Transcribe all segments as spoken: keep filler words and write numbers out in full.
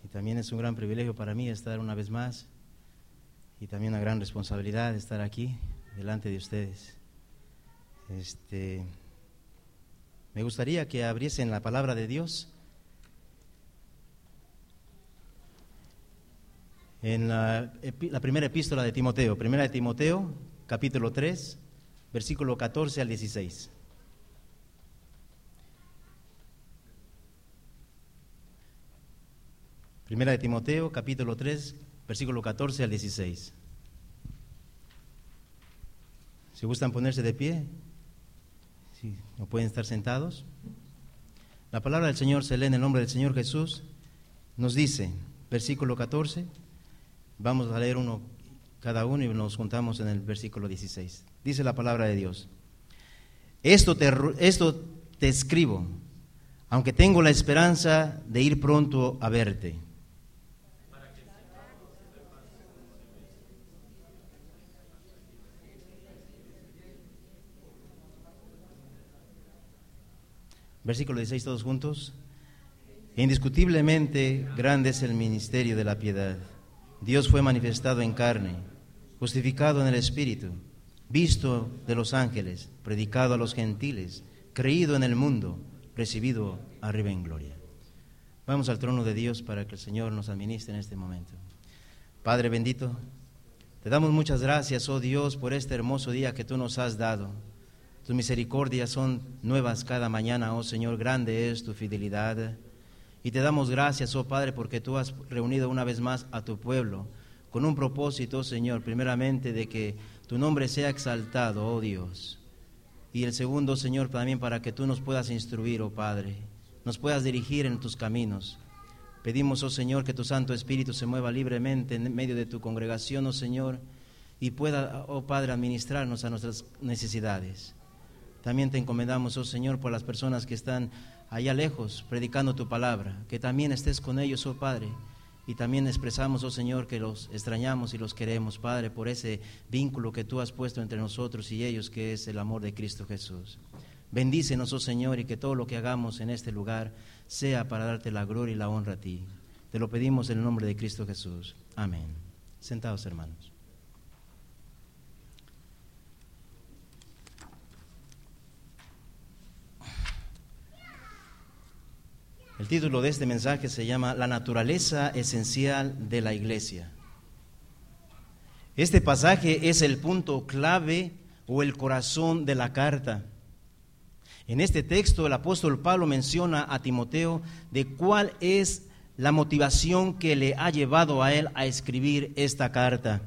también es un gran privilegio para mí estar una vez más y también una gran responsabilidad estar aquí delante de ustedes. Este, me gustaría que abriesen la palabra de Dios en la, la primera epístola de Timoteo, primera de Timoteo, capítulo tres, versículo catorce al dieciséis. Primera de Timoteo, capítulo tres, versículo catorce al dieciséis. Si gustan ponerse de pie, si no pueden estar sentados. La palabra del Señor se lee en el nombre del Señor Jesús. Nos dice, versículo catorce, vamos a leer uno cada uno y nos juntamos en el versículo dieciséis. Dice la palabra de Dios: Esto te, esto te escribo, aunque tengo la esperanza de ir pronto a verte. Versículo dieciséis, todos juntos. Indiscutiblemente grande es el ministerio de la piedad. Dios fue manifestado en carne, justificado en el Espíritu, visto de los ángeles, predicado a los gentiles, creído en el mundo, recibido arriba en gloria. Vamos al trono de Dios para que el Señor nos administre en este momento. Padre bendito, te damos muchas gracias, oh Dios, por este hermoso día que tú nos has dado. Tus misericordias son nuevas cada mañana, oh Señor, grande es tu fidelidad. Y te damos gracias, oh Padre, porque tú has reunido una vez más a tu pueblo con un propósito, Señor, primeramente de que tu nombre sea exaltado, oh Dios. Y el segundo, Señor, también para que tú nos puedas instruir, oh Padre, nos puedas dirigir en tus caminos. Pedimos, oh Señor, que tu Santo Espíritu se mueva libremente en medio de tu congregación, oh Señor, y pueda, oh Padre, administrarnos a nuestras necesidades. También te encomendamos, oh Señor, por las personas que están allá lejos predicando tu palabra, que también estés con ellos, oh Padre, y también expresamos, oh Señor, que los extrañamos y los queremos, Padre, por ese vínculo que tú has puesto entre nosotros y ellos, que es el amor de Cristo Jesús. Bendícenos, oh Señor, y que todo lo que hagamos en este lugar sea para darte la gloria y la honra a ti. Te lo pedimos en el nombre de Cristo Jesús. Amén. Sentados, hermanos. El título de este mensaje se llama La naturaleza esencial de la iglesia. Este pasaje es el punto clave o el corazón de la carta. En este texto el apóstol Pablo menciona a Timoteo de cuál es la motivación que le ha llevado a él a escribir esta carta.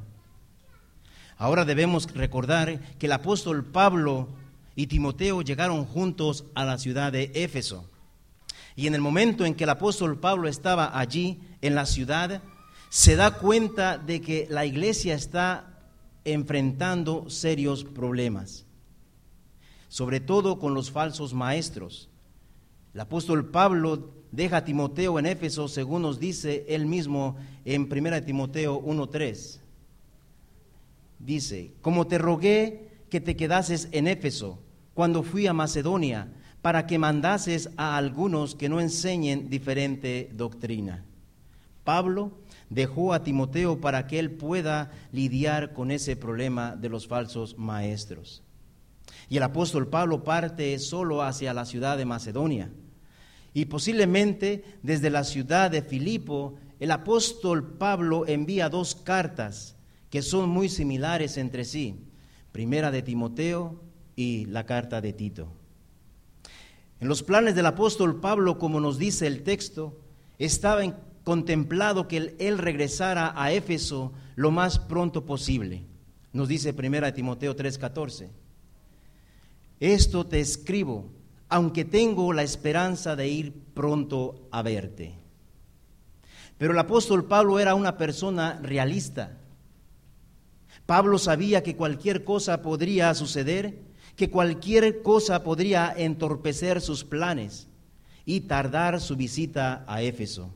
Ahora debemos recordar que el apóstol Pablo y Timoteo llegaron juntos a la ciudad de Éfeso. Y en el momento en que el apóstol Pablo estaba allí en la ciudad, se da cuenta de que la iglesia está enfrentando serios problemas, sobre todo con los falsos maestros. El apóstol Pablo deja a Timoteo en Éfeso, según nos dice él mismo en primera de Timoteo uno tres. Dice: como te rogué que te quedases en Éfeso cuando fui a Macedonia, para que mandases a algunos que no enseñen diferente doctrina. Pablo dejó a Timoteo para que él pueda lidiar con ese problema de los falsos maestros. Y el apóstol Pablo parte solo hacia la ciudad de Macedonia. Y posiblemente desde la ciudad de Filipo, el apóstol Pablo envía dos cartas que son muy similares entre sí. Primera de Timoteo y la carta de Tito. En los planes del apóstol Pablo, como nos dice el texto, estaba contemplado que él, él regresara a Éfeso lo más pronto posible. Nos dice primera de Timoteo tres catorce. Esto te escribo, aunque tengo la esperanza de ir pronto a verte. Pero el apóstol Pablo era una persona realista. Pablo sabía que cualquier cosa podría suceder, que cualquier cosa podría entorpecer sus planes y tardar su visita a Éfeso.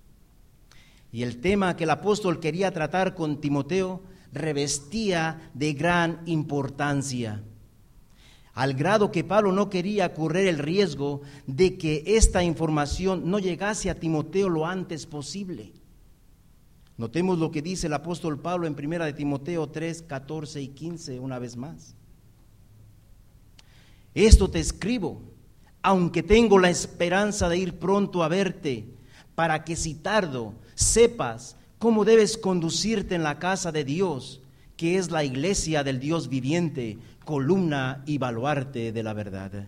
Y el tema que el apóstol quería tratar con Timoteo revestía de gran importancia. al grado que Pablo no quería correr el riesgo de que esta información no llegase a Timoteo lo antes posible. Notemos lo que dice el apóstol Pablo en primera de Timoteo tres, catorce y quince una vez más. Esto te escribo, aunque tengo la esperanza de ir pronto a verte, para que si tardo sepas cómo debes conducirte en la casa de Dios, que es la iglesia del Dios viviente, columna y baluarte de la verdad.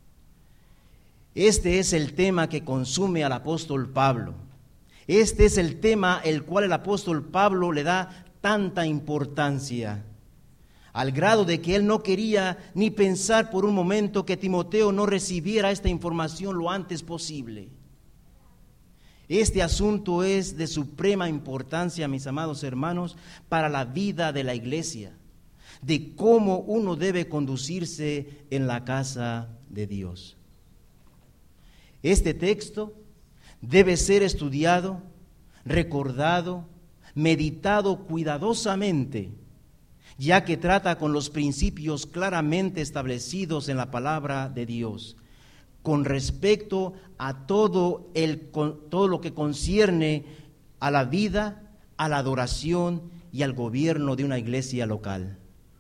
Este es el tema que consume al apóstol Pablo. Este es el tema el cual el apóstol Pablo le da tanta importancia, al grado de que él no quería ni pensar por un momento que Timoteo no recibiera esta información lo antes posible. Este asunto es de suprema importancia, mis amados hermanos, para la vida de la iglesia, de cómo uno debe conducirse en la casa de Dios. Este texto debe ser estudiado, recordado, meditado cuidadosamente, ya que trata con los principios claramente establecidos en la palabra de Dios, con respecto a todo, el, todo lo que concierne a la vida, a la adoración y al gobierno de una iglesia local.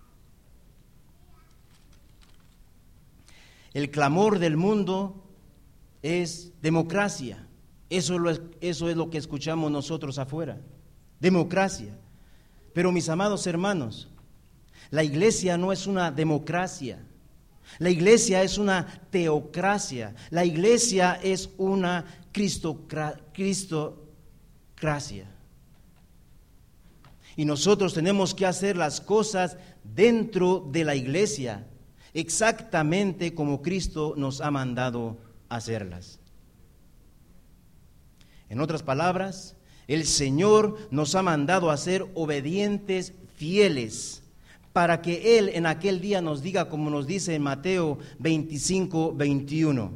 El clamor del mundo es democracia. Eso es, lo, eso es lo que escuchamos nosotros afuera, democracia. Pero mis amados hermanos, la iglesia no es una democracia, la iglesia es una teocracia, la iglesia es una cristocra, cristocracia. Y nosotros tenemos que hacer las cosas dentro de la iglesia, exactamente como Cristo nos ha mandado hacerlas. En otras palabras, el Señor nos ha mandado a ser obedientes, fieles, para que Él en aquel día nos diga, como nos dice en Mateo veinticinco, veintiuno.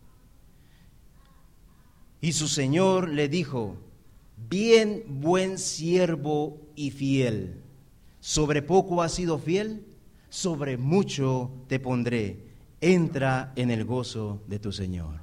Y su Señor le dijo: bien, buen siervo y fiel. Sobre poco has sido fiel, sobre mucho te pondré. Entra en el gozo de tu Señor.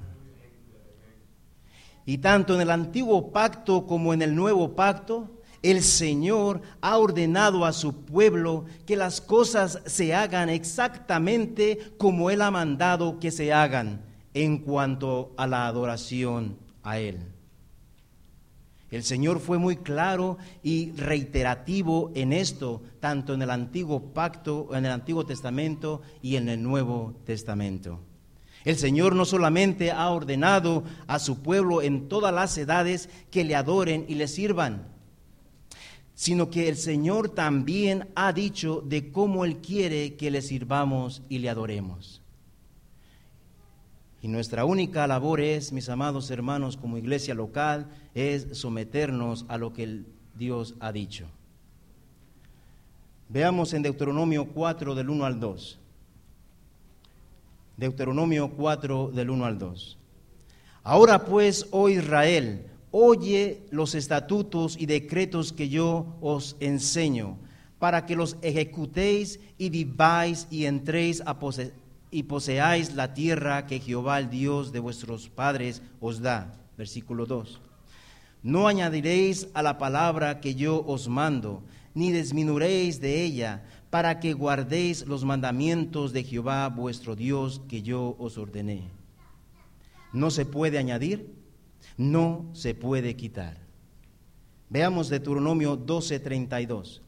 Y tanto en el antiguo pacto como en el nuevo pacto, el Señor ha ordenado a su pueblo que las cosas se hagan exactamente como Él ha mandado que se hagan en cuanto a la adoración a Él. El Señor fue muy claro y reiterativo en esto, tanto en el antiguo pacto, en el Antiguo Testamento y en el Nuevo Testamento. El Señor no solamente ha ordenado a su pueblo en todas las edades que le adoren y le sirvan, sino que el Señor también ha dicho de cómo Él quiere que le sirvamos y le adoremos. Y nuestra única labor es, mis amados hermanos, como iglesia local, es someternos a lo que el Dios ha dicho. Veamos en Deuteronomio cuatro, del uno al dos. Deuteronomio cuatro, del uno al dos. Ahora pues, oh Israel, oye los estatutos y decretos que yo os enseño, para que los ejecutéis y viváis y entréis a pose- y poseáis la tierra que Jehová, el Dios de vuestros padres, os da. Versículo dos. No añadiréis a la palabra que yo os mando, ni disminuiréis de ella, para que guardéis los mandamientos de Jehová vuestro Dios que yo os ordené. No se puede añadir, no se puede quitar. Veamos Deuteronomio doce, treinta y dos.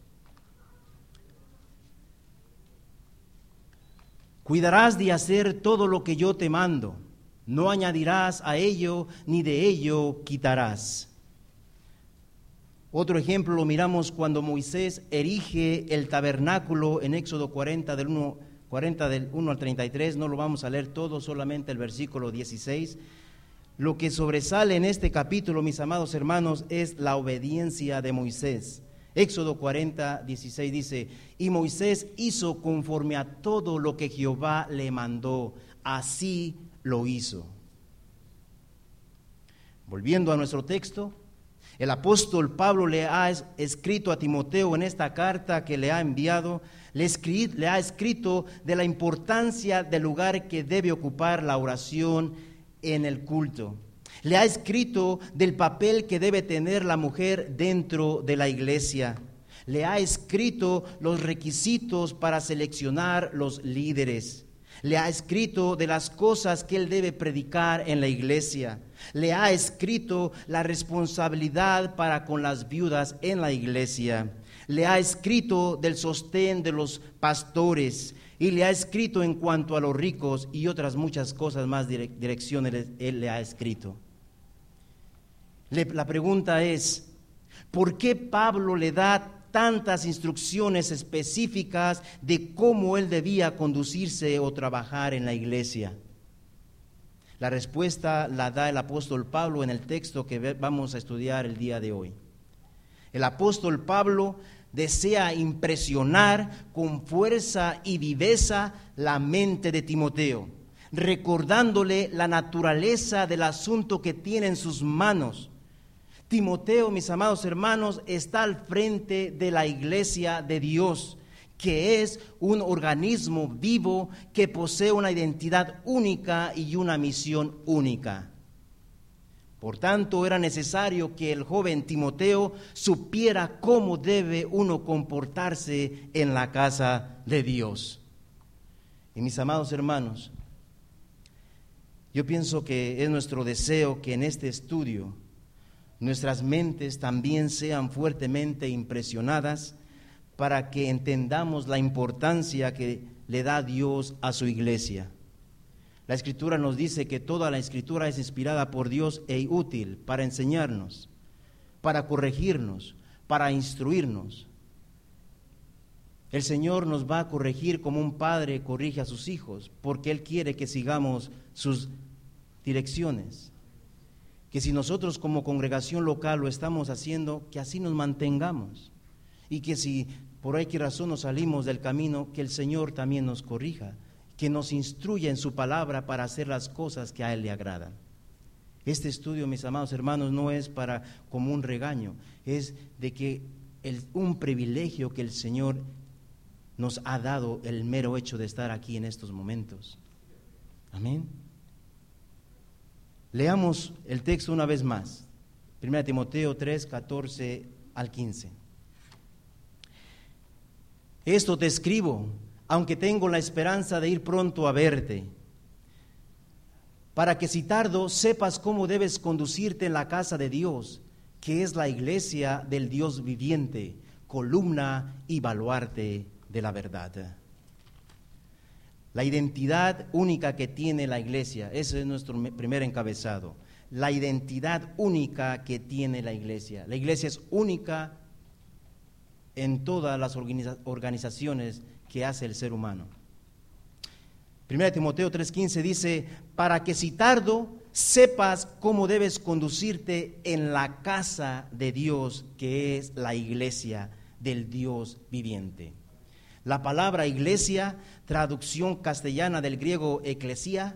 Cuidarás de hacer todo lo que yo te mando, no añadirás a ello, ni de ello quitarás. Otro ejemplo lo miramos cuando Moisés erige el tabernáculo en Éxodo cuarenta del, uno, cuarenta del uno al treinta y tres, no lo vamos a leer todo, solamente el versículo dieciséis. Lo que sobresale en este capítulo, mis amados hermanos, es la obediencia de Moisés. Éxodo cuarenta, dieciséis dice: y Moisés hizo conforme a todo lo que Jehová le mandó, así lo hizo. Volviendo a nuestro texto, El apóstol Pablo le ha escrito a Timoteo en esta carta que le ha enviado, le, escri- le ha escrito de la importancia del lugar que debe ocupar la oración en el culto. Le ha escrito del papel que debe tener la mujer dentro de la iglesia. Le ha escrito los requisitos para seleccionar los líderes. Le ha escrito de las cosas que él debe predicar en la iglesia. Le ha escrito la responsabilidad para con las viudas en la iglesia. Le ha escrito del sostén de los pastores. Y le ha escrito en cuanto a los ricos y otras muchas cosas más, direcciones él le ha escrito. Le, la pregunta es, ¿por qué Pablo le da tantas instrucciones específicas de cómo él debía conducirse o trabajar en la iglesia? La respuesta la da el apóstol Pablo en el texto que vamos a estudiar el día de hoy. El apóstol Pablo desea impresionar con fuerza y viveza la mente de Timoteo, recordándole la naturaleza del asunto que tiene en sus manos. Timoteo, mis amados hermanos, está al frente de la iglesia de Dios, que es un organismo vivo que posee una identidad única y una misión única. Por tanto, era necesario que el joven Timoteo supiera cómo debe uno comportarse en la casa de Dios. Y mis amados hermanos, yo pienso que es nuestro deseo que en este estudio nuestras mentes también sean fuertemente impresionadas para que entendamos la importancia que le da Dios a su iglesia. La Escritura nos dice que toda la Escritura es inspirada por Dios e útil para enseñarnos, para corregirnos, para instruirnos. El Señor nos va a corregir como un padre corrige a sus hijos, porque Él quiere que sigamos sus direcciones. Que si nosotros como congregación local lo estamos haciendo, que así nos mantengamos. Y que si por cualquier razón nos salimos del camino, que el Señor también nos corrija, que nos instruya en su palabra para hacer las cosas que a Él le agradan. Este estudio, mis amados hermanos, no es para como un regaño, es de que el, un privilegio que el Señor nos ha dado el mero hecho de estar aquí en estos momentos. Amén. Leamos el texto una vez más, primera Timoteo tres, catorce al quince. Esto te escribo, aunque tengo la esperanza de ir pronto a verte, para que si tardo sepas cómo debes conducirte en la casa de Dios, que es la iglesia del Dios viviente, columna y baluarte de la verdad. La identidad única que tiene la iglesia, ese es nuestro primer encabezado. La identidad única que tiene la iglesia. La iglesia es única en todas las organiza- organizaciones que hace el ser humano. primera Timoteo tres quince dice, para que si tardo sepas cómo debes conducirte en la casa de Dios, que es la iglesia del Dios viviente. La palabra iglesia, traducción castellana del griego eclesia,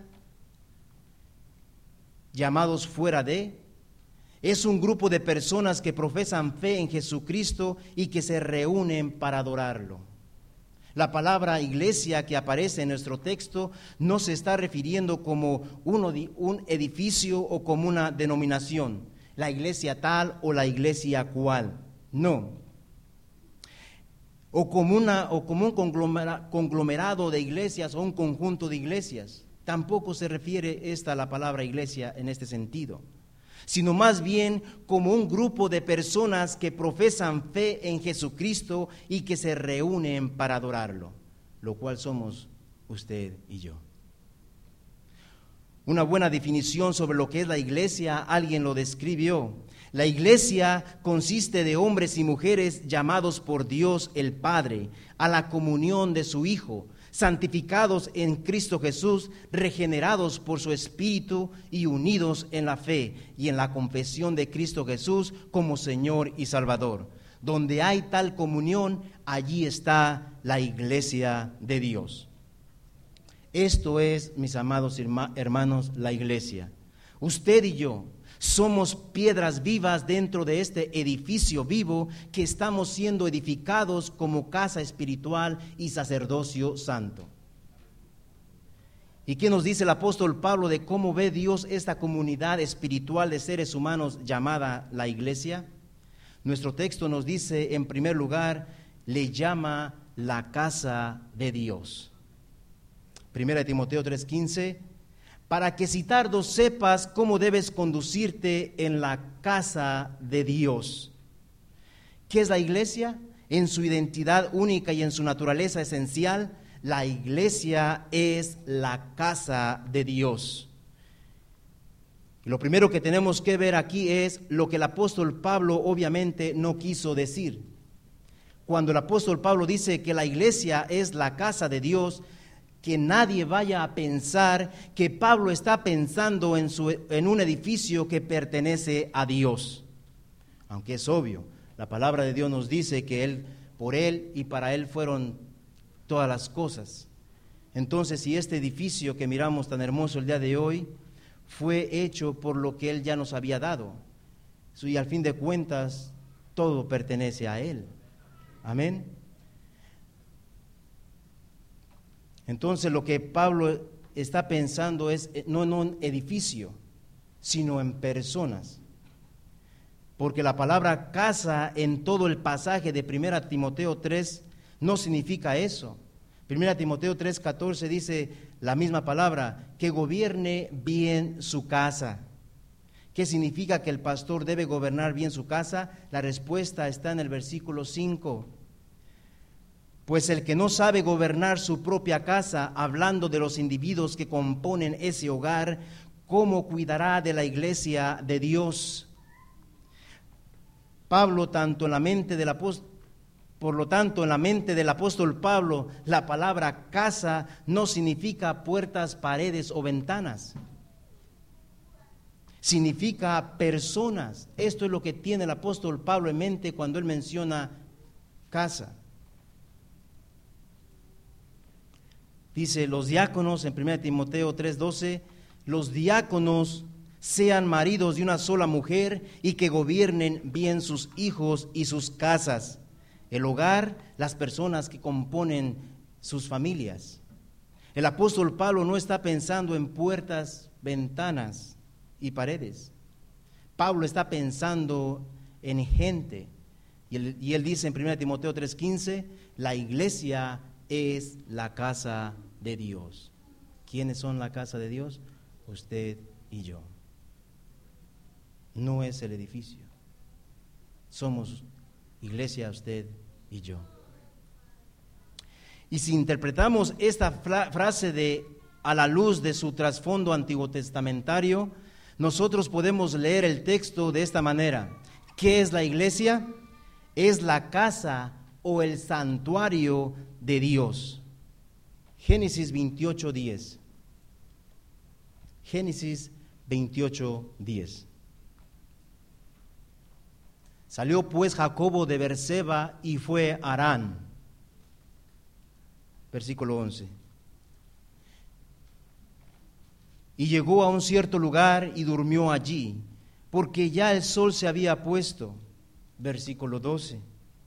llamados fuera de, es un grupo de personas que profesan fe en Jesucristo y que se reúnen para adorarlo. La palabra iglesia que aparece en nuestro texto no se está refiriendo como un edificio o como una denominación, la iglesia tal o la iglesia cual, no. O como, una, o como un conglomera, conglomerado de iglesias o un conjunto de iglesias. Tampoco se refiere esta a la palabra iglesia en este sentido, sino más bien como un grupo de personas que profesan fe en Jesucristo y que se reúnen para adorarlo, lo cual somos usted y yo. Una buena definición sobre lo que es la iglesia, alguien lo describió. La iglesia consiste de hombres y mujeres llamados por Dios el Padre a la comunión de su Hijo, santificados en Cristo Jesús, regenerados por su Espíritu y unidos en la fe y en la confesión de Cristo Jesús como Señor y Salvador. Donde hay tal comunión, allí está la iglesia de Dios. Esto es, mis amados hermanos, la iglesia. Usted y yo Somos piedras vivas dentro de este edificio vivo que estamos siendo edificados como casa espiritual y sacerdocio santo. ¿Y qué nos dice el apóstol Pablo de cómo ve Dios esta comunidad espiritual de seres humanos llamada la iglesia? Nuestro texto nos dice, en primer lugar, le llama la casa de Dios. Primera de Timoteo tres quince, para que si tardo sepas cómo debes conducirte en la casa de Dios. ¿Qué es la iglesia? En su identidad única y en su naturaleza esencial, la iglesia es la casa de Dios. Y lo primero que tenemos que ver aquí es lo que el apóstol Pablo obviamente no quiso decir. Cuando el apóstol Pablo dice que la iglesia es la casa de Dios, que nadie vaya a pensar que Pablo está pensando en, su, en un edificio que pertenece a Dios. Aunque es obvio, la palabra de Dios nos dice que él, por él y para él fueron todas las cosas. Entonces, si este edificio que miramos tan hermoso el día de hoy fue hecho por lo que él ya nos había dado, y al fin de cuentas todo pertenece a él. Amén. Entonces lo que Pablo está pensando es no en un edificio, sino en personas. Porque la palabra casa en todo el pasaje de Primera Timoteo tres no significa eso. Primera Timoteo tres catorce dice la misma palabra, que gobierne bien su casa. ¿Qué significa que el pastor debe gobernar bien su casa? La respuesta está en el versículo cinco. Pues el que no sabe gobernar su propia casa, hablando de los individuos que componen ese hogar, ¿cómo cuidará de la iglesia de Dios? Pablo, tanto en la mente del apóstol, por lo tanto, en la mente del apóstol Pablo, la palabra casa no significa puertas, paredes o ventanas. Significa personas. Esto es lo que tiene el apóstol Pablo en mente cuando él menciona casa. Dice, los diáconos, en Primera Timoteo tres doce, los diáconos sean maridos de una sola mujer y que gobiernen bien sus hijos y sus casas. El hogar, las personas que componen sus familias. El apóstol Pablo no está pensando en puertas, ventanas y paredes. Pablo está pensando en gente. Y él, y él dice en Primera Timoteo tres quince, la iglesia es la casa de Dios. ¿Quiénes son la casa de Dios? Usted y yo. No es el edificio. Somos iglesia, usted y yo. Y si interpretamos esta fra- frase de a la luz de su trasfondo antiguo testamentario, nosotros podemos leer el texto de esta manera. ¿Qué es la iglesia? Es la casa o el santuario de Dios. Génesis veintiocho diez. Génesis veintiocho diez. Salió pues Jacobo de Berseba y fue a Harán. Versículo once. Y llegó a un cierto lugar y durmió allí, porque ya el sol se había puesto. Versículo doce.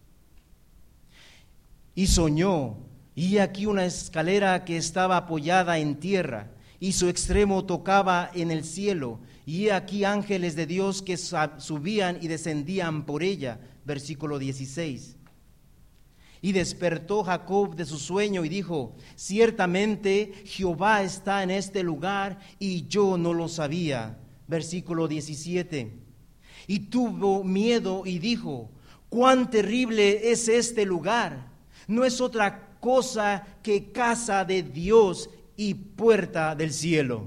Y soñó, y aquí una escalera que estaba apoyada en tierra, y su extremo tocaba en el cielo, y aquí ángeles de Dios que subían y descendían por ella. Versículo dieciséis. Y despertó Jacob de su sueño y dijo, ciertamente Jehová está en este lugar y yo no lo sabía. Versículo diecisiete. Y tuvo miedo y dijo, cuán terrible es este lugar. No es otra cosa que casa de Dios y puerta del cielo.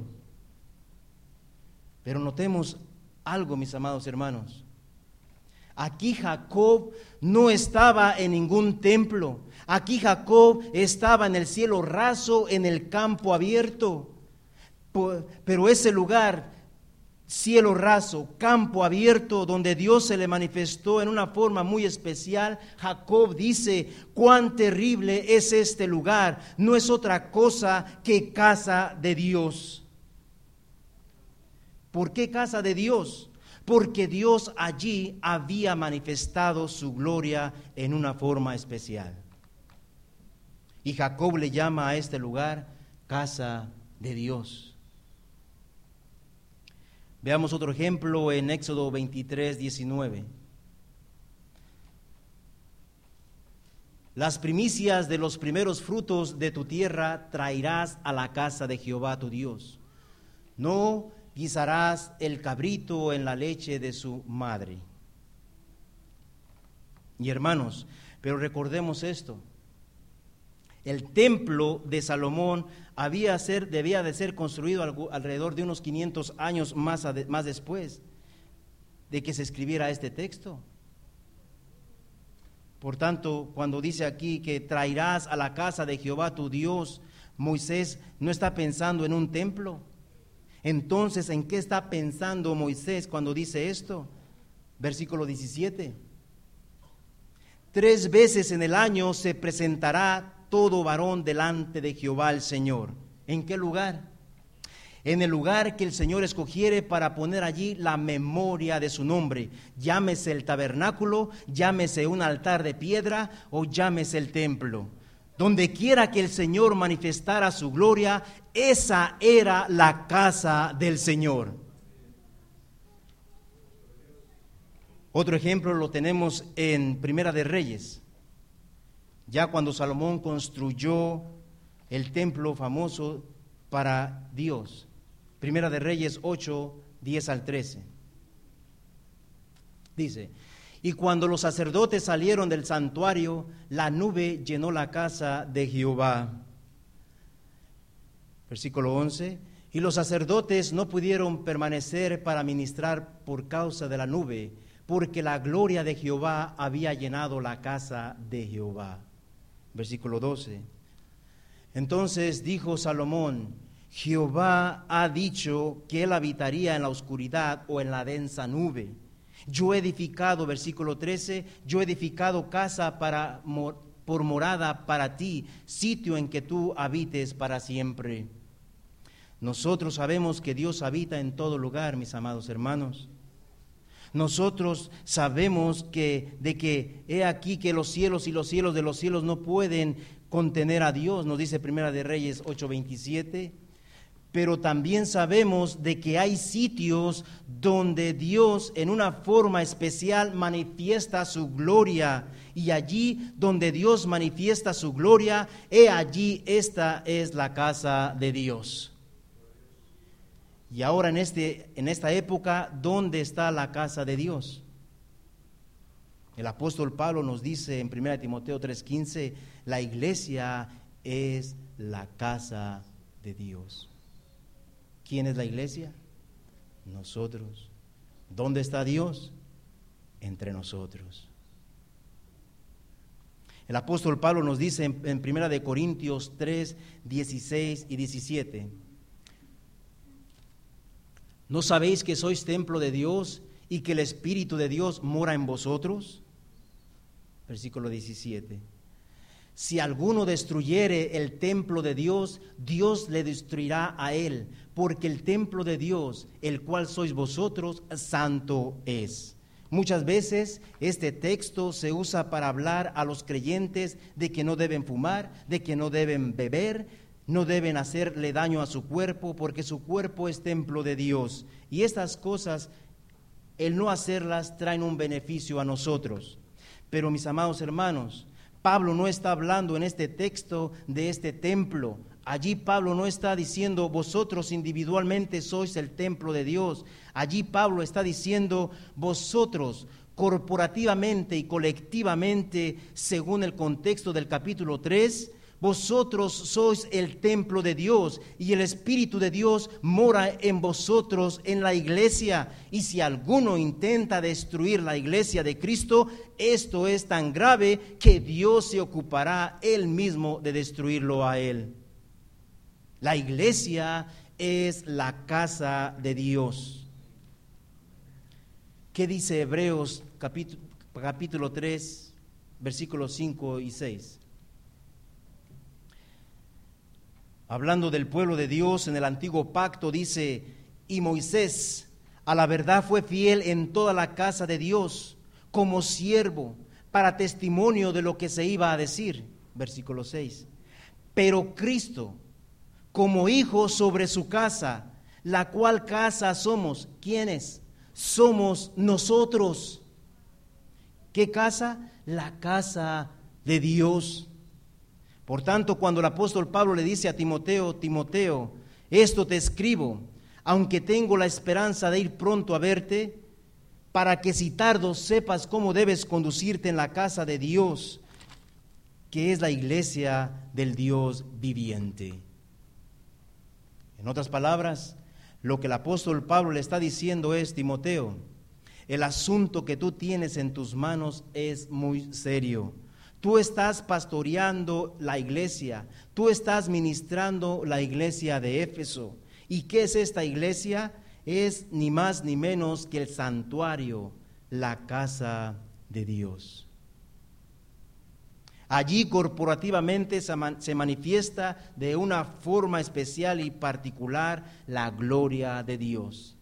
Pero notemos algo, mis amados hermanos. Aquí Jacob no estaba en ningún templo. Aquí Jacob estaba en el cielo raso, en el campo abierto. Pero ese lugar, cielo raso, campo abierto, donde Dios se le manifestó en una forma muy especial, Jacob dice, cuán terrible es este lugar. No es otra cosa que casa de Dios. ¿Por qué casa de Dios? porque Dios allí había manifestado su gloria en una forma especial. Y Jacob le llama a este lugar casa de Dios. Veamos otro ejemplo en Éxodo veintitrés, diecinueve. Las primicias de los primeros frutos de tu tierra traerás a la casa de Jehová tu Dios. No guisarás el cabrito en la leche de su madre. Y hermanos, pero recordemos esto. El templo de Salomón había ser, debía de ser construido alrededor de unos quinientos años más, más después de que se escribiera este texto. Por tanto, cuando dice aquí que traerás a la casa de Jehová tu Dios, Moisés no está pensando en un templo. Entonces, ¿en qué está pensando Moisés cuando dice esto? Versículo diecisiete. Tres veces en el año se presentará todo varón delante de Jehová el Señor. ¿En qué lugar? En el lugar que el Señor escogiere para poner allí la memoria de su nombre. Llámese el tabernáculo, llámese un altar de piedra o llámese el templo. Donde quiera que el Señor manifestara su gloria, esa era la casa del Señor. Otro ejemplo lo tenemos en Primera de Reyes. Ya cuando Salomón construyó el templo famoso para Dios. Primera de Reyes ocho, diez al trece. Dice: y cuando los sacerdotes salieron del santuario, la nube llenó la casa de Jehová. Versículo once. Y los sacerdotes no pudieron permanecer para ministrar por causa de la nube, porque la gloria de Jehová había llenado la casa de Jehová. Versículo doce. Entonces dijo Salomón: Jehová ha dicho que él habitaría en la oscuridad o en la densa nube. Yo he edificado, versículo trece, yo he edificado casa para, por morada para ti, sitio en que tú habites para siempre. Nosotros sabemos que Dios habita en todo lugar, mis amados hermanos. Nosotros sabemos que de que he aquí que los cielos y los cielos de los cielos no pueden contener a Dios, nos dice Primera de Reyes ocho veintisiete. Pero también sabemos de que hay sitios donde Dios en una forma especial manifiesta su gloria. Y allí donde Dios manifiesta su gloria, he allí esta es la casa de Dios. Y ahora en, este, en esta época, ¿dónde está la casa de Dios? El apóstol Pablo nos dice en Primera de Timoteo tres quince, la iglesia es la casa de Dios. ¿Quién es la iglesia? Nosotros. ¿Dónde está Dios? Entre nosotros. El apóstol Pablo nos dice en, en Primera de Corintios tres, dieciséis y diecisiete. ¿No sabéis que sois templo de Dios y que el Espíritu de Dios mora en vosotros? Versículo diecisiete. Si alguno destruyere el templo de Dios, Dios le destruirá a él, porque el templo de Dios, el cual sois vosotros, santo es. Muchas veces este texto se usa para hablar a los creyentes de que no deben fumar, de que no deben beber, no deben hacerle daño a su cuerpo, porque su cuerpo es templo de Dios. Y estas cosas, el no hacerlas, traen un beneficio a nosotros. Pero mis amados hermanos, Pablo no está hablando en este texto de este templo. Allí Pablo no está diciendo vosotros individualmente sois el templo de Dios. Allí Pablo está diciendo vosotros corporativamente y colectivamente, según el contexto del capítulo tres, vosotros sois el templo de Dios y el Espíritu de Dios mora en vosotros en la iglesia. Y si alguno intenta destruir la iglesia de Cristo, esto es tan grave que Dios se ocupará él mismo de destruirlo a él. La iglesia es la casa de Dios. ¿Qué dice Hebreos capítulo, capítulo tres, versículos cinco y seis? Hablando del pueblo de Dios en el antiguo pacto, dice: y Moisés, A la verdad fue fiel en toda la casa de Dios, como siervo, para testimonio de lo que se iba a decir. Versículo seis. Pero Cristo, como hijo sobre su casa, la cual casa somos. ¿Quiénes? Somos nosotros. ¿Qué casa? La casa de Dios. Por tanto, cuando el apóstol Pablo le dice a Timoteo, Timoteo, esto te escribo, aunque tengo la esperanza de ir pronto a verte, para que si tardo sepas cómo debes conducirte en la casa de Dios, que es la iglesia del Dios viviente. En otras palabras, lo que el apóstol Pablo le está diciendo es, Timoteo, el asunto que tú tienes en tus manos es muy serio. Tú estás pastoreando la iglesia, tú estás ministrando la iglesia de Éfeso. ¿Y qué es esta iglesia? Es ni más ni menos que el santuario, la casa de Dios. Allí corporativamente se manifiesta de una forma especial y particular la gloria de Dios.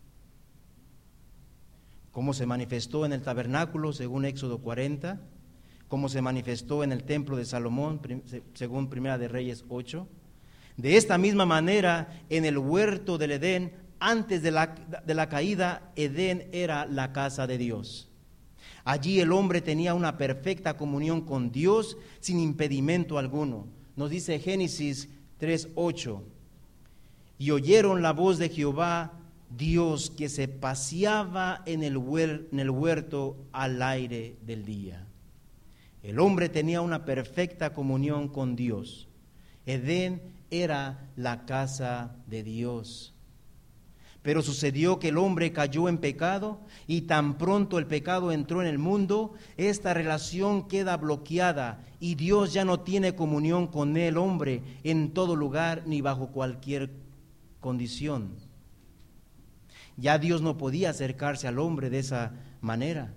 Como se manifestó en el tabernáculo, según Éxodo cuarenta, como se manifestó en el templo de Salomón, según Primera de Reyes ocho. De esta misma manera, en el huerto del Edén, antes de la, de la caída, Edén era la casa de Dios. Allí el hombre tenía una perfecta comunión con Dios sin impedimento alguno. Nos dice Génesis tres ocho. Y oyeron la voz de Jehová, Dios, que se paseaba en el, huer, en el huerto al aire del día. El hombre tenía una perfecta comunión con Dios. Edén era la casa de Dios. Pero sucedió que el hombre cayó en pecado y tan pronto el pecado entró en el mundo, esta relación queda bloqueada y Dios ya no tiene comunión con el hombre en todo lugar ni bajo cualquier condición. Ya Dios no podía acercarse al hombre de esa manera.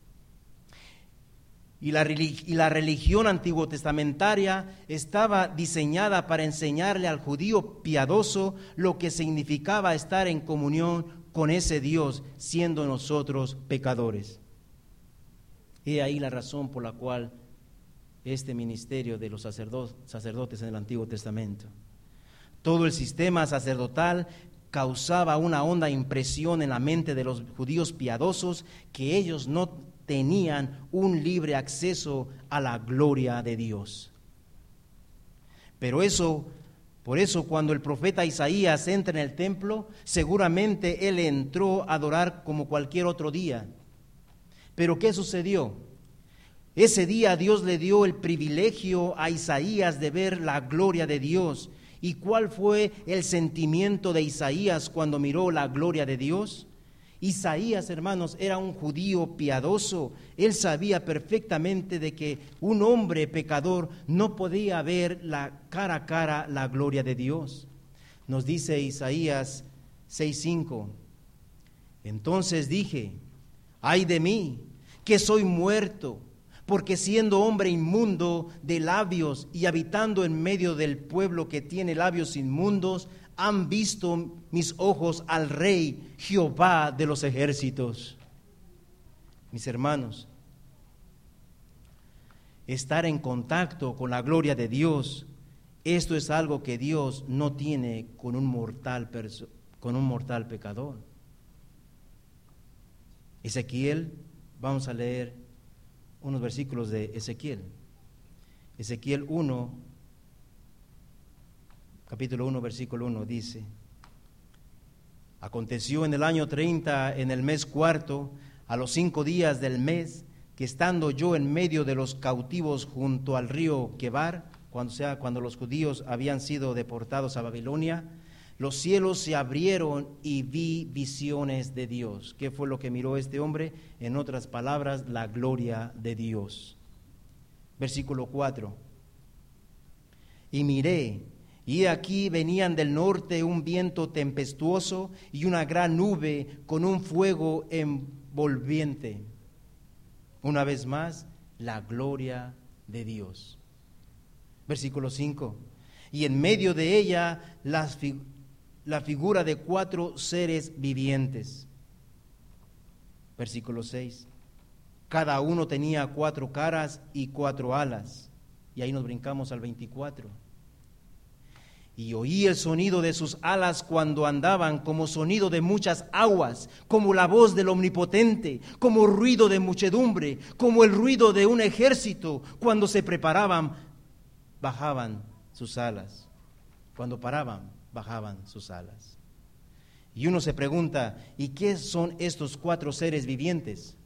Y la, y la religión antiguo testamentaria estaba diseñada para enseñarle al judío piadoso lo que significaba estar en comunión con ese Dios, siendo nosotros pecadores. He ahí la razón por la cual este ministerio de los sacerdotes en el Antiguo Testamento. Todo el sistema sacerdotal causaba una honda impresión en la mente de los judíos piadosos que ellos no tenían un libre acceso a la gloria de Dios. Pero eso, por eso cuando el profeta Isaías entra en el templo, seguramente él entró a adorar como cualquier otro día. Pero ¿qué sucedió? Ese día Dios le dio el privilegio a Isaías de ver la gloria de Dios. ¿Y cuál fue el sentimiento de Isaías cuando miró la gloria de Dios? Isaías, hermanos, era un judío piadoso. Él sabía perfectamente de que un hombre pecador no podía ver la cara a cara la gloria de Dios. Nos dice Isaías seis cinco. Entonces dije, ay de mí, que soy muerto, porque siendo hombre inmundo de labios y habitando en medio del pueblo que tiene labios inmundos, han visto mis ojos al Rey, Jehová de los ejércitos. Mis hermanos, estar en contacto con la gloria de Dios, esto es algo que Dios no tiene con un mortal, perso- con un mortal pecador. Ezequiel, vamos a leer unos versículos de Ezequiel. Ezequiel uno, capítulo uno, versículo uno, dice: aconteció en el año treinta, en el mes cuarto, a los cinco días del mes, que estando yo en medio de los cautivos junto al río Quebar, cuando, sea, cuando los judíos habían sido deportados a Babilonia, los cielos se abrieron y vi visiones de Dios. ¿Qué fue lo que miró este hombre? En otras palabras, la gloria de Dios. Versículo cuatro. Y miré, y aquí venían del norte un viento tempestuoso y una gran nube con un fuego envolviente. Una vez más, la gloria de Dios. Versículo cinco. Y en medio de ella las figuras la figura de cuatro seres vivientes, Versículo seis. Cada uno tenía cuatro caras y cuatro alas. Y ahí nos brincamos al veinticuatro. Y oí el sonido de sus alas cuando andaban, como sonido de muchas aguas, como la voz del Omnipotente, como ruido de muchedumbre, como el ruido de un ejército. Cuando se preparaban, bajaban sus alas. Cuando paraban, bajaban sus alas. Y uno se pregunta, ¿y qué son estos cuatro seres vivientes?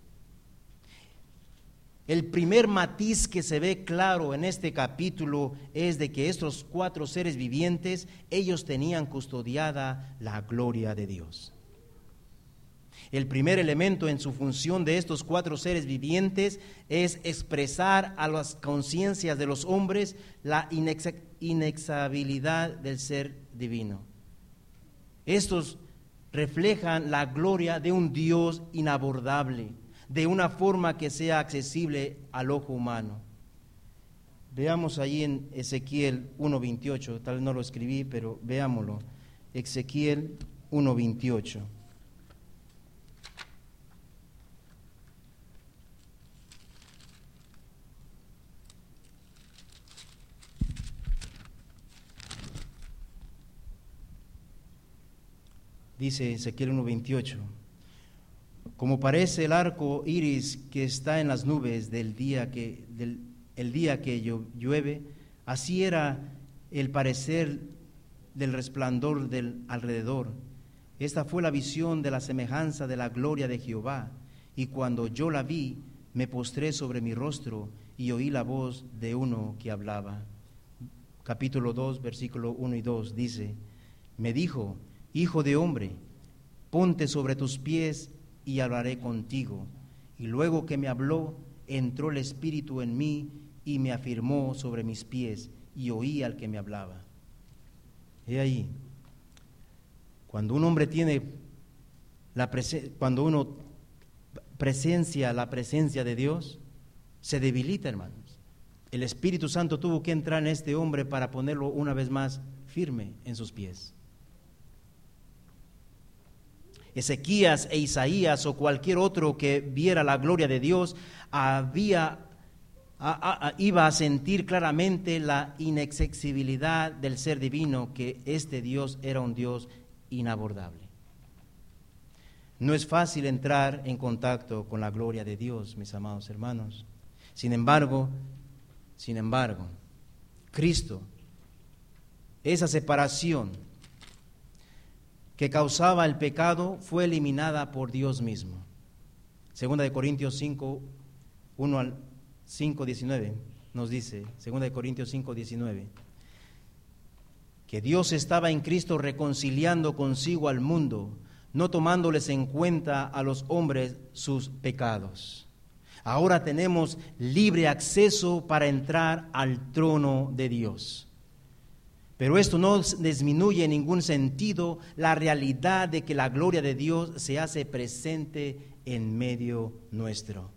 El primer matiz que se ve claro en este capítulo es de que estos cuatro seres vivientes, ellos tenían custodiada la gloria de Dios. El primer elemento en su función de estos cuatro seres vivientes es expresar a las conciencias de los hombres la inexa- inexhaustibilidad del ser divino. Estos reflejan la gloria de un Dios inabordable, de una forma que sea accesible al ojo humano. Veamos ahí en Ezequiel uno veintiocho, tal vez no lo escribí, pero veámoslo. Ezequiel uno veintiocho. Dice Ezequiel uno veintiocho. Como parece el arco iris que está en las nubes del día que, del, el día que llueve, así era el parecer del resplandor del alrededor. Esta fue la visión de la semejanza de la gloria de Jehová. Y cuando yo la vi, me postré sobre mi rostro y oí la voz de uno que hablaba. Capítulo dos, versículo uno y dos dice, me dijo, hijo de hombre, ponte sobre tus pies y hablaré contigo. Y luego que me habló, entró el Espíritu en mí y me afirmó sobre mis pies, y oí al que me hablaba. He ahí, cuando un hombre tiene la presen- cuando uno presencia la presencia de Dios, se debilita, hermanos. El Espíritu Santo tuvo que entrar en este hombre para ponerlo una vez más firme en sus pies. Ezequías e Isaías o cualquier otro que viera la gloria de Dios había, a, a, iba a sentir claramente la inaccesibilidad del ser divino, que este Dios era un Dios inabordable. No es fácil entrar en contacto con la gloria de Dios, mis amados hermanos. Sin embargo, sin embargo, Cristo, esa separación que causaba el pecado, fue eliminada por Dios mismo. Segunda de Corintios cinco, uno al cinco, diecinueve, nos dice, Segunda de Corintios cinco, diecinueve, que Dios estaba en Cristo reconciliando consigo al mundo, no tomándoles en cuenta a los hombres sus pecados. Ahora tenemos libre acceso para entrar al trono de Dios. Pero esto no disminuye en ningún sentido la realidad de que la gloria de Dios se hace presente en medio nuestro.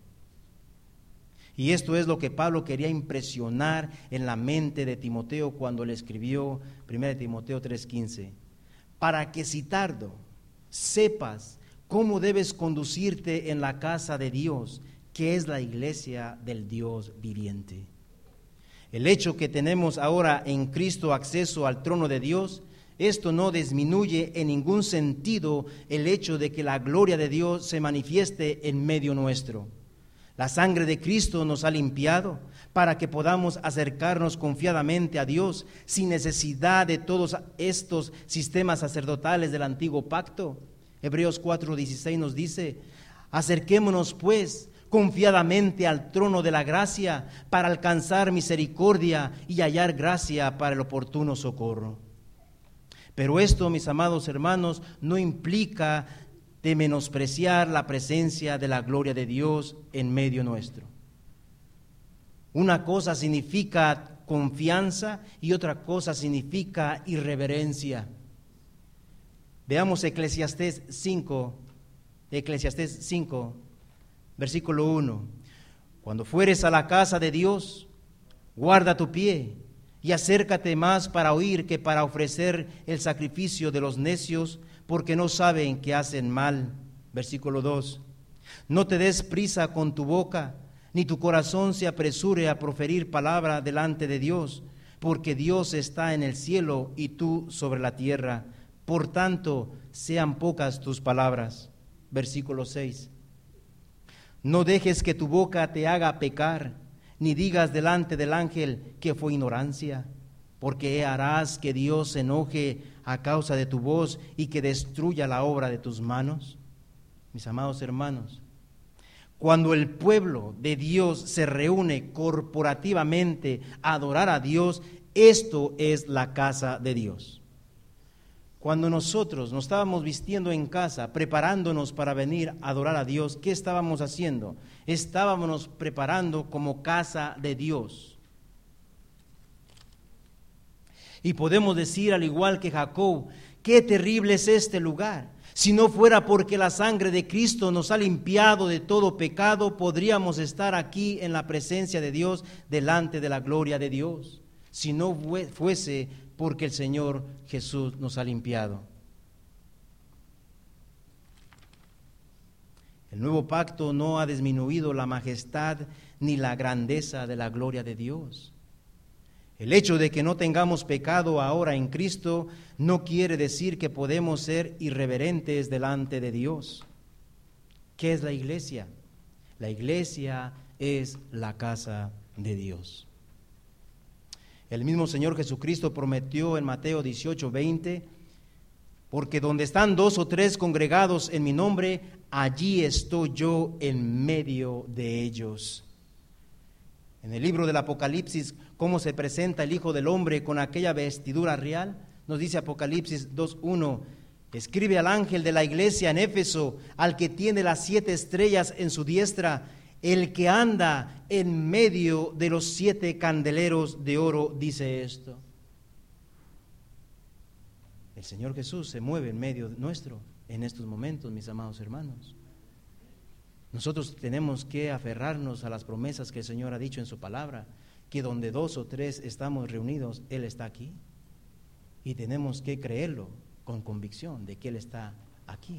Y esto es lo que Pablo quería impresionar en la mente de Timoteo cuando le escribió primera de Timoteo tres quince, para que si tardo sepas cómo debes conducirte en la casa de Dios, que es la iglesia del Dios viviente. El hecho que tenemos ahora en Cristo acceso al trono de Dios, esto no disminuye en ningún sentido el hecho de que la gloria de Dios se manifieste en medio nuestro. La sangre de Cristo nos ha limpiado para que podamos acercarnos confiadamente a Dios sin necesidad de todos estos sistemas sacerdotales del antiguo pacto. Hebreos cuatro dieciséis nos dice, acerquémonos pues confiadamente al trono de la gracia para alcanzar misericordia y hallar gracia para el oportuno socorro. Pero esto, mis amados hermanos, no implica de menospreciar la presencia de la gloria de Dios en medio nuestro. Una cosa significa confianza y otra cosa significa irreverencia. Veamos Eclesiastés cinco, Eclesiastés cinco, versículo uno. Cuando fueres a la casa de Dios, guarda tu pie y acércate más para oír que para ofrecer el sacrificio de los necios, porque no saben que hacen mal. Versículo dos. No te des prisa con tu boca, ni tu corazón se apresure a proferir palabra delante de Dios, porque Dios está en el cielo y tú sobre la tierra. Por tanto, sean pocas tus palabras. Versículo seis. No dejes que tu boca te haga pecar, ni digas delante del ángel que fue ignorancia, porque harás que Dios se enoje a causa de tu voz y que destruya la obra de tus manos. Mis amados hermanos, cuando el pueblo de Dios se reúne corporativamente a adorar a Dios, esto es la casa de Dios. Cuando nosotros nos estábamos vistiendo en casa, preparándonos para venir a adorar a Dios, ¿qué estábamos haciendo? Estábamos preparando como casa de Dios. Y podemos decir, al igual que Jacob, qué terrible es este lugar. Si no fuera porque la sangre de Cristo nos ha limpiado de todo pecado, podríamos estar aquí en la presencia de Dios, delante de la gloria de Dios. Si no fuese porque el Señor Jesús nos ha limpiado. El nuevo pacto no ha disminuido la majestad ni la grandeza de la gloria de Dios. El hecho de que no tengamos pecado ahora en Cristo no quiere decir que podemos ser irreverentes delante de Dios. ¿Qué es la iglesia? La iglesia es la casa de Dios. El mismo Señor Jesucristo prometió en Mateo dieciocho, veinte, porque donde están dos o tres congregados en mi nombre, allí estoy yo en medio de ellos. En el libro del Apocalipsis, cómo se presenta el Hijo del Hombre con aquella vestidura real, nos dice Apocalipsis dos uno, escribe al ángel de la iglesia en Éfeso, al que tiene las siete estrellas en su diestra, el que anda en medio de los siete candeleros de oro, dice esto. El Señor Jesús se mueve en medio nuestro en estos momentos, mis amados hermanos. Nosotros tenemos que aferrarnos a las promesas que el Señor ha dicho en su palabra, que donde dos o tres estamos reunidos, Él está aquí. Y tenemos que creerlo con convicción de que Él está aquí.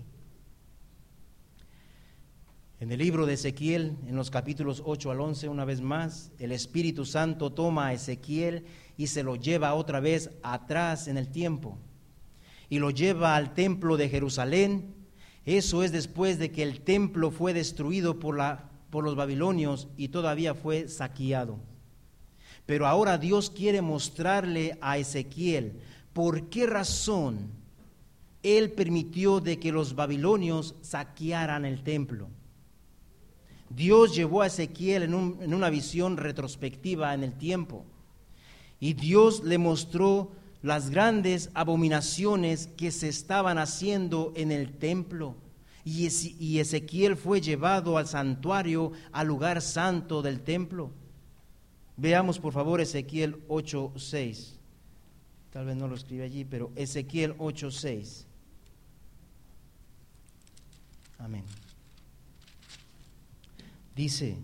En el libro de Ezequiel, en los capítulos ocho al once, una vez más, el Espíritu Santo toma a Ezequiel y se lo lleva otra vez atrás en el tiempo. Y lo lleva al templo de Jerusalén. Eso es después de que el templo fue destruido por, la, por los babilonios y todavía fue saqueado. Pero ahora Dios quiere mostrarle a Ezequiel por qué razón Él permitió de que los babilonios saquearan el templo. Dios llevó a Ezequiel en, un, en una visión retrospectiva en el tiempo, y Dios le mostró las grandes abominaciones que se estaban haciendo en el templo, y, y Ezequiel fue llevado al santuario, al lugar santo del templo. Veamos por favor Ezequiel ocho seis, tal vez no lo escribe allí, pero Ezequiel ocho seis. Amén. Dice,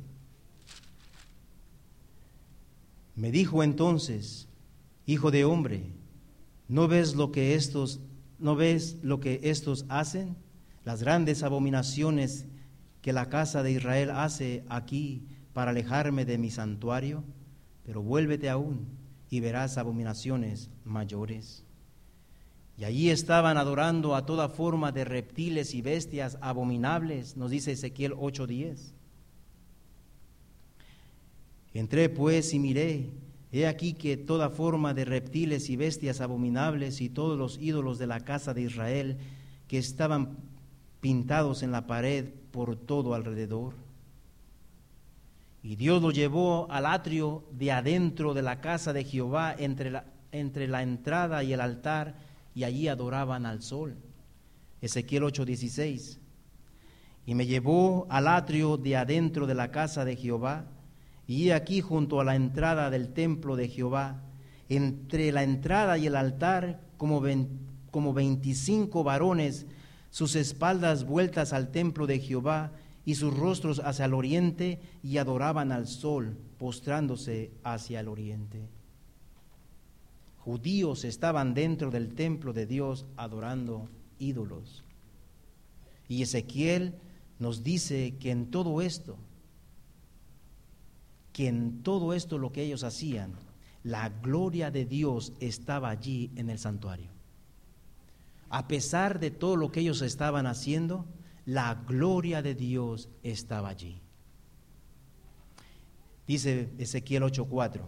me dijo entonces, hijo de hombre, ¿no ves lo que estos, no ves lo que estos hacen? Las grandes abominaciones que la casa de Israel hace aquí para alejarme de mi santuario, pero vuélvete aún y verás abominaciones mayores. Y allí estaban adorando a toda forma de reptiles y bestias abominables, nos dice Ezequiel ocho diez. Entré pues y miré, he aquí que toda forma de reptiles y bestias abominables y todos los ídolos de la casa de Israel que estaban pintados en la pared por todo alrededor. Y Dios lo llevó al atrio de adentro de la casa de Jehová, entre la, entre la entrada y el altar, y allí adoraban al sol. Ezequiel ocho dieciséis. Y me llevó al atrio de adentro de la casa de Jehová, y he aquí junto a la entrada del templo de Jehová, entre la entrada y el altar, como, como veinticinco varones, sus espaldas vueltas al templo de Jehová, y sus rostros hacia el oriente, y adoraban al sol, postrándose hacia el oriente. Judíos estaban dentro del templo de Dios adorando ídolos. Y Ezequiel nos dice que en todo esto, que en todo esto lo que ellos hacían, la gloria de Dios estaba allí en el santuario. A pesar de todo lo que ellos estaban haciendo, la gloria de Dios estaba allí. Dice Ezequiel ocho cuatro,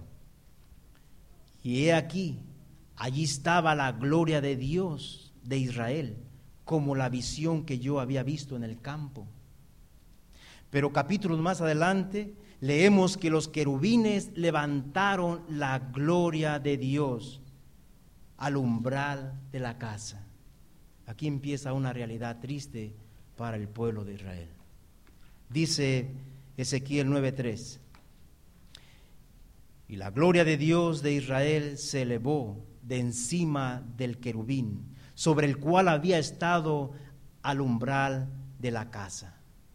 y he aquí, allí estaba la gloria de Dios de Israel, como la visión que yo había visto en el campo. Pero capítulos más adelante leemos que los querubines levantaron la gloria de Dios al umbral de la casa. Aquí empieza una realidad triste para el pueblo de Israel. Dice Ezequiel nueve tres, y la gloria de Dios de Israel se elevó de encima del querubín, sobre el cual había estado al umbral de la casa.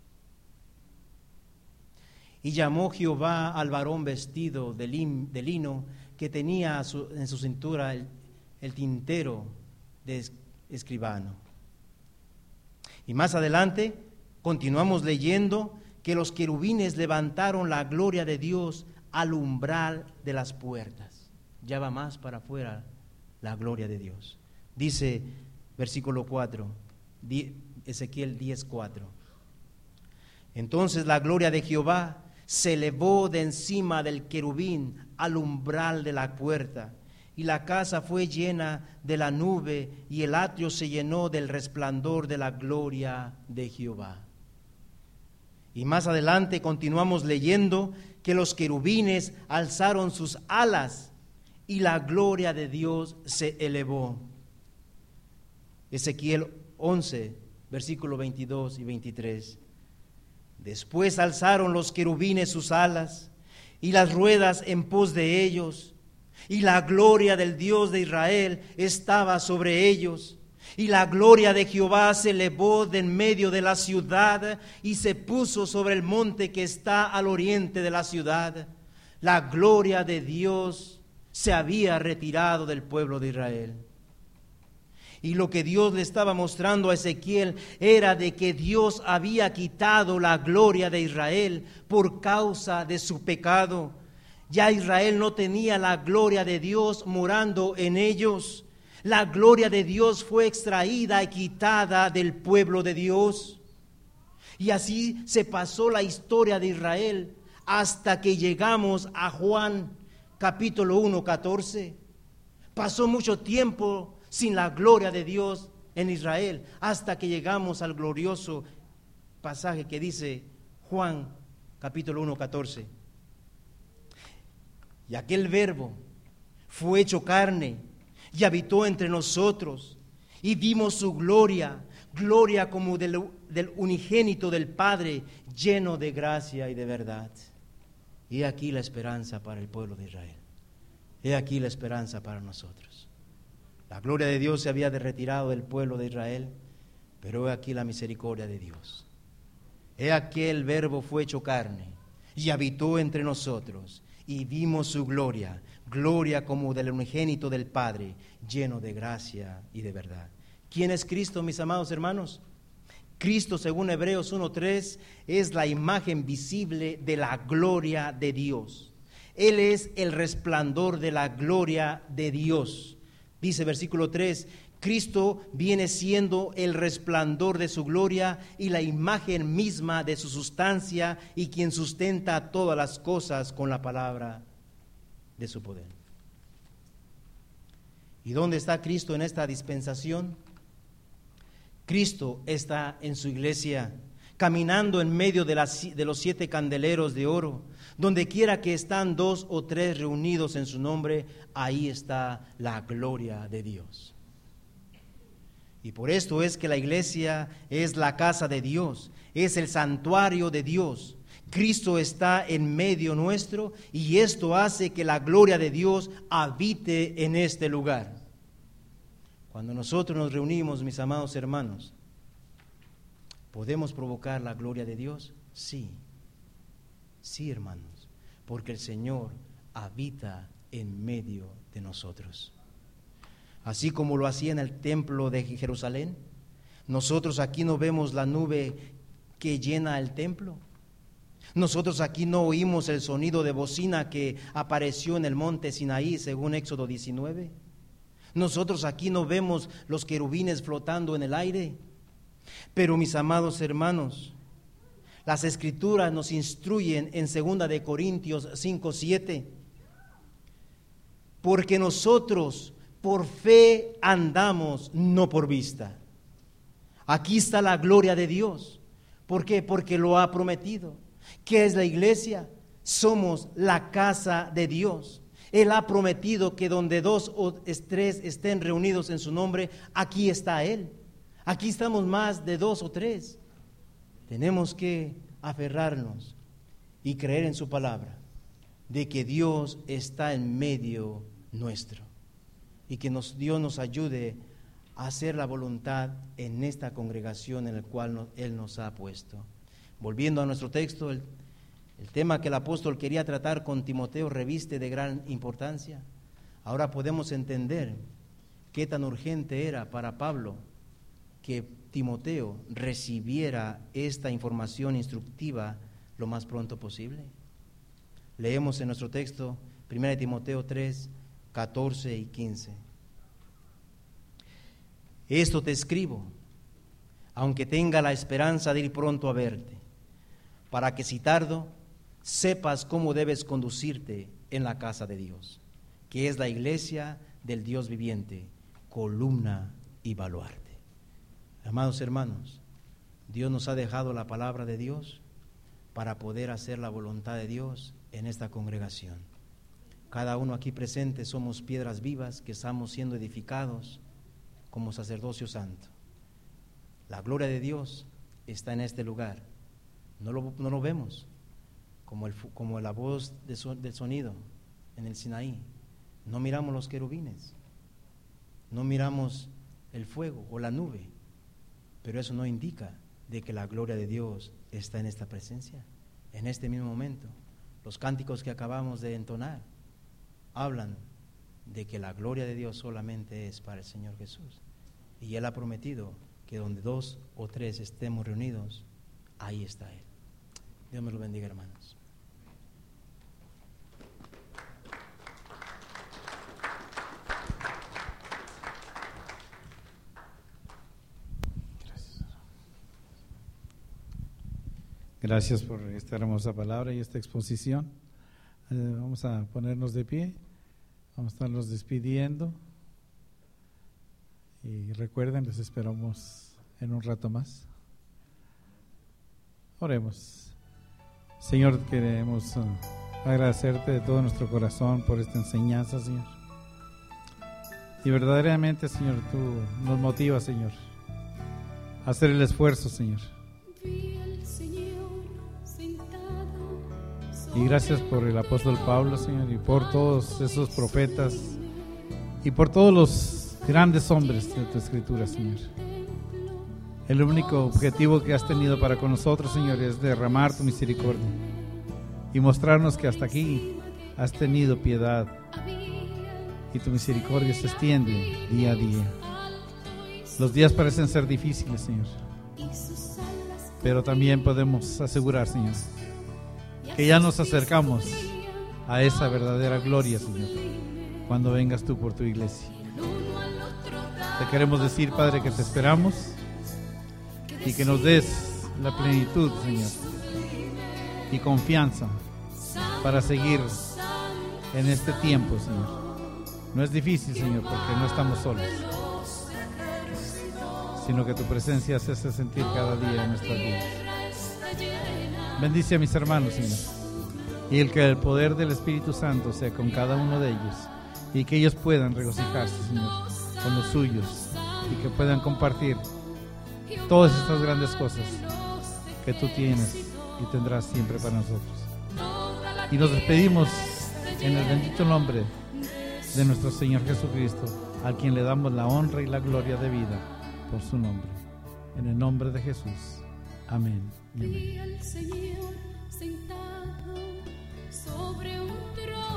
Y llamó Jehová al varón vestido de, lin, de lino, que tenía su, en su cintura el, el tintero de escribano. Y más adelante continuamos leyendo que los querubines levantaron la gloria de Dios al umbral de las puertas. Ya va más para afuera la gloria de Dios. Dice versículo cuatro, Ezequiel diez cuatro. Entonces la gloria de Jehová se elevó de encima del querubín al umbral de la puerta, y la casa fue llena de la nube, y el atrio se llenó del resplandor de la gloria de Jehová. Y más adelante continuamos leyendo que los querubines alzaron sus alas y la gloria de Dios se elevó. Ezequiel once, versículos veintidós y veintitrés. Después alzaron los querubines sus alas y las ruedas en pos de ellos, y la gloria del Dios de Israel estaba sobre ellos. Y la gloria de Jehová se elevó de en medio de la ciudad y se puso sobre el monte que está al oriente de la ciudad. La gloria de Dios se había retirado del pueblo de Israel. Y lo que Dios le estaba mostrando a Ezequiel era de que Dios había quitado la gloria de Israel por causa de su pecado. Ya Israel no tenía la gloria de Dios morando en ellos. La gloria de Dios fue extraída y quitada del pueblo de Dios. Y así se pasó la historia de Israel hasta que llegamos a Juan capítulo uno, catorce. Pasó mucho tiempo sin la gloria de Dios en Israel hasta que llegamos al glorioso pasaje que dice Juan capítulo uno, catorce. Y aquel verbo fue hecho carne y habitó entre nosotros, y vimos su gloria, gloria como del, del unigénito del Padre, lleno de gracia y de verdad. Y aquí la esperanza para el pueblo de Israel. He aquí la esperanza para nosotros. La gloria de Dios se había retirado del pueblo de Israel, pero he aquí la misericordia de Dios. He aquí el verbo fue hecho carne y habitó entre nosotros, y vimos su gloria, gloria como del unigénito del Padre, lleno de gracia y de verdad. ¿Quién es Cristo, mis amados hermanos? Cristo, según Hebreos uno tres, es la imagen visible de la gloria de Dios. Él es el resplandor de la gloria de Dios. Dice versículo tres, Cristo viene siendo el resplandor de su gloria y la imagen misma de su sustancia, y quien sustenta todas las cosas con la palabra de su poder. ¿Y dónde está Cristo en esta dispensación? Cristo está en su iglesia, caminando en medio de, las, de los siete candeleros de oro. Donde quiera que están dos o tres reunidos en su nombre, ahí está la gloria de Dios. Y por esto es que la iglesia es la casa de Dios, es el santuario de Dios. Cristo está en medio nuestro, y esto hace que la gloria de Dios habite en este lugar. Cuando nosotros nos reunimos, mis amados hermanos, ¿podemos provocar la gloria de Dios? Sí, sí, hermanos, porque el Señor habita en medio de nosotros. Así como lo hacía en el templo de Jerusalén, nosotros aquí no vemos la nube que llena el templo. Nosotros aquí no oímos el sonido de bocina que apareció en el monte Sinaí, según Éxodo diecinueve. Nosotros aquí no vemos los querubines flotando en el aire. Pero mis amados hermanos, las Escrituras nos instruyen en segunda de Corintios cinco siete, porque nosotros por fe andamos, no por vista. Aquí está la gloria de Dios. ¿Por qué? Porque lo ha prometido. ¿Qué es la iglesia? Somos la casa de Dios. Él ha prometido que donde dos o tres estén reunidos en su nombre, aquí está Él. Aquí estamos más de dos o tres. Tenemos que aferrarnos y creer en su palabra, de que Dios está en medio nuestro y que nos, Dios nos ayude a hacer la voluntad en esta congregación en la cual nos, Él nos ha puesto. Volviendo a nuestro texto, el, el tema que el apóstol quería tratar con Timoteo reviste de gran importancia. Ahora podemos entender qué tan urgente era para Pablo que Timoteo recibiera esta información instructiva lo más pronto posible. Leemos en nuestro texto primera de Timoteo tres, catorce y quince. Esto te escribo, aunque tenga la esperanza de ir pronto a verte, para que si tardo, sepas cómo debes conducirte en la casa de Dios, que es la iglesia del Dios viviente, columna y baluarte. Amados hermanos, Dios nos ha dejado la palabra de Dios para poder hacer la voluntad de Dios en esta congregación. Cada uno aquí presente somos piedras vivas que estamos siendo edificados como sacerdocio santo. La gloria de Dios está en este lugar. No lo, no lo vemos como, el, como la voz de so, del sonido en el Sinaí. No miramos los querubines, no miramos el fuego o la nube, pero eso no indica de que la gloria de Dios está en esta presencia, en este mismo momento. Los cánticos que acabamos de entonar hablan de que la gloria de Dios solamente es para el Señor Jesús, y Él ha prometido que donde dos o tres estemos reunidos, ahí está Él. Dios me lo bendiga, hermanos. Gracias. Gracias por esta hermosa palabra y esta exposición. Eh, vamos a ponernos de pie, vamos a estarnos despidiendo. Y recuerden, les esperamos en un rato más. Oremos. Señor, queremos uh, agradecerte de todo nuestro corazón por esta enseñanza, Señor. Y verdaderamente, Señor, tú nos motivas, Señor, a hacer el esfuerzo, Señor. Y gracias por el apóstol Pablo, Señor, y por todos esos profetas y por todos los grandes hombres de tu escritura, Señor. El único objetivo que has tenido para con nosotros, Señor, es derramar tu misericordia y mostrarnos que hasta aquí has tenido piedad y tu misericordia se extiende día a día. Los días parecen ser difíciles, Señor, pero también podemos asegurar, Señor, que ya nos acercamos a esa verdadera gloria, Señor, cuando vengas tú por tu iglesia. Te queremos decir, Padre, que te esperamos y que nos des la plenitud, Señor, y confianza para seguir en este tiempo, Señor. No es difícil, Señor, porque no estamos solos, sino que tu presencia se hace sentir cada día en nuestras vidas. Bendice a mis hermanos, Señor, y el que el poder del Espíritu Santo sea con cada uno de ellos y que ellos puedan regocijarse, Señor, con los suyos y que puedan compartir todas estas grandes cosas que tú tienes y tendrás siempre para nosotros. Y nos despedimos en el bendito nombre de nuestro Señor Jesucristo, a quien le damos la honra y la gloria de vida por su nombre. En el nombre de Jesús. Amén. Y amén.